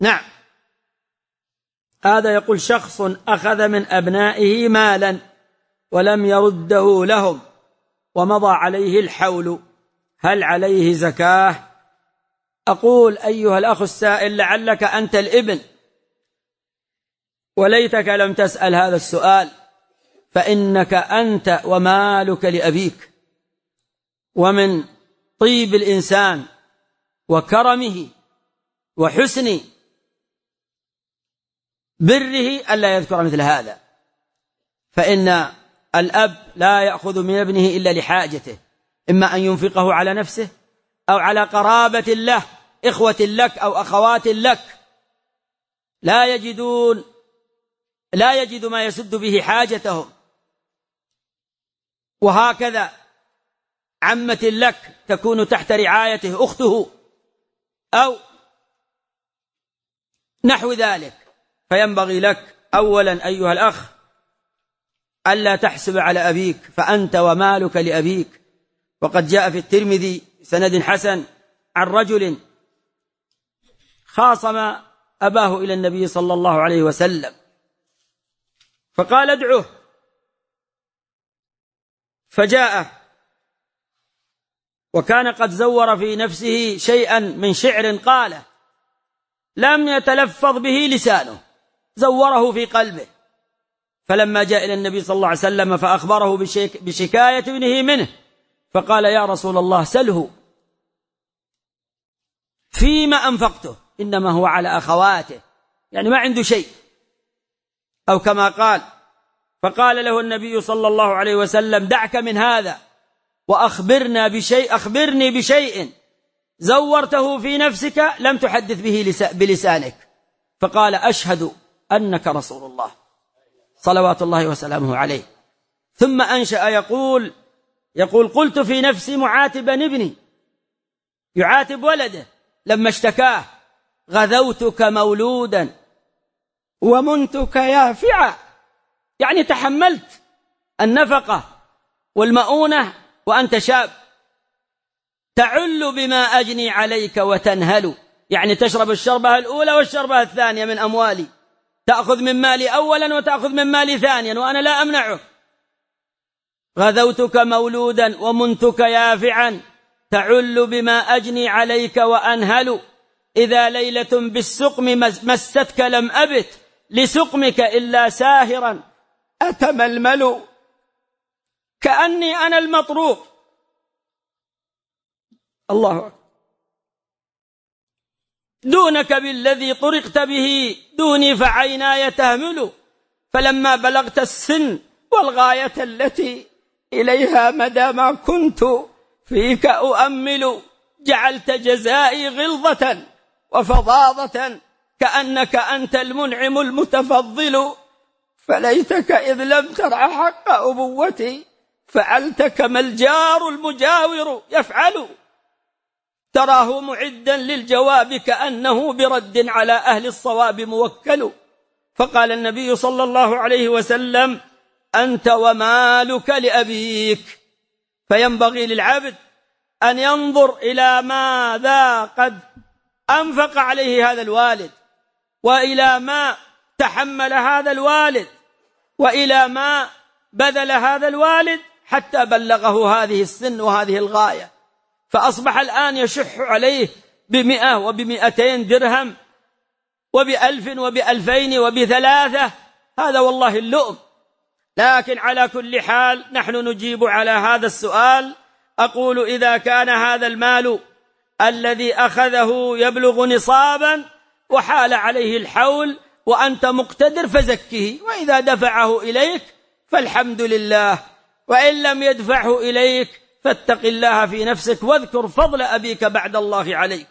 نعم، هذا يقول شخص أخذ من أبنائه مالا ولم يرده لهم ومضى عليه الحول، هل عليه زكاة؟ أقول أيها الأخ السائل، لعلك أنت الابن وليتك لم تسأل هذا السؤال، فإنك أنت ومالك لأبيك. ومن طيب الإنسان وكرمه وحسن بره ألا يذكر مثل هذا، فإن الأب لا يأخذ من ابنه إلا لحاجته، إما أن ينفقه على نفسه أو على قرابة له، إخوة لك أو أخوات لك لا يجد ما يسد به حاجتهم. وهكذا عمة لك تكون تحت رعايته، أخته أو نحو ذلك. فينبغي لك أولا أيها الأخ ألا تحسب على أبيك، فأنت ومالك لأبيك. وقد جاء في الترمذي سند حسن عن رجل خاصم أباه إلى النبي صلى الله عليه وسلم فقال ادعه، فجاءه وكان قد زور في نفسه شيئا من شعر قاله لم يتلفظ به لسانه، زوره في قلبه. فلما جاء إلى النبي صلى الله عليه وسلم فأخبره بشكاية ابنه منه، فقال يا رسول الله سله فيما أنفقته، إنما هو على أخواته، يعني ما عنده شيء، أو كما قال. فقال له النبي صلى الله عليه وسلم دعك من هذا أخبرني بشيء زورته في نفسك لم تحدث به بلسانك. فقال أشهد أنك رسول الله صلوات الله وسلامه عليه. ثم أنشأ يقول قلت في نفسي معاتبا ابني، يعاتب ولده لما اشتكاه، غذوتك مولودا ومنتك يافعا، يعني تحملت النفقة والمؤونة وأنت شاب، تعل بما أجني عليك وتنهل، يعني تشرب الشربة الأولى والشربة الثانية من أموالي، تأخذ من مالي أولا وتأخذ من مالي ثانيا وأنا لا أمنعك. غذوتك مولودا ومنتك يافعا، تعل بما أجني عليك وأنهل، إذا ليلة بالسقم مستك لم أبت لسقمك إلا ساهرا أتململ، كأني أنا المطروق. الله أكبر. دونك بالذي طرقت به دوني فعيناي تهمل، فلما بلغت السن والغاية التي إليها مدى ما كنت فيك أؤمل، جعلت جزائي غلظة وفظاظة كأنك أنت المنعم المتفضل، فليتك إذ لم ترع حق أبوتي فعلت كما الجار المجاور يفعل، تراه معدا للجواب كأنه برد على أهل الصواب موكل. فقال النبي صلى الله عليه وسلم أنت ومالك لأبيك. فينبغي للعبد أن ينظر إلى ماذا قد أنفق عليه هذا الوالد، وإلى ما تحمل هذا الوالد، وإلى ما بذل هذا الوالد حتى بلغه هذه السن وهذه الغاية. فأصبح الآن يشح عليه 100 و200 درهم و1000 و2000 و3، هذا والله اللؤم. لكن على كل حال نحن نجيب على هذا السؤال. أقول إذا كان هذا المال الذي أخذه يبلغ نصابا وحال عليه الحول وأنت مقتدر فزكه، وإذا دفعه إليك فالحمد لله، وإن لم يدفعه إليك فاتق الله في نفسك واذكر فضل أبيك بعد الله عليك.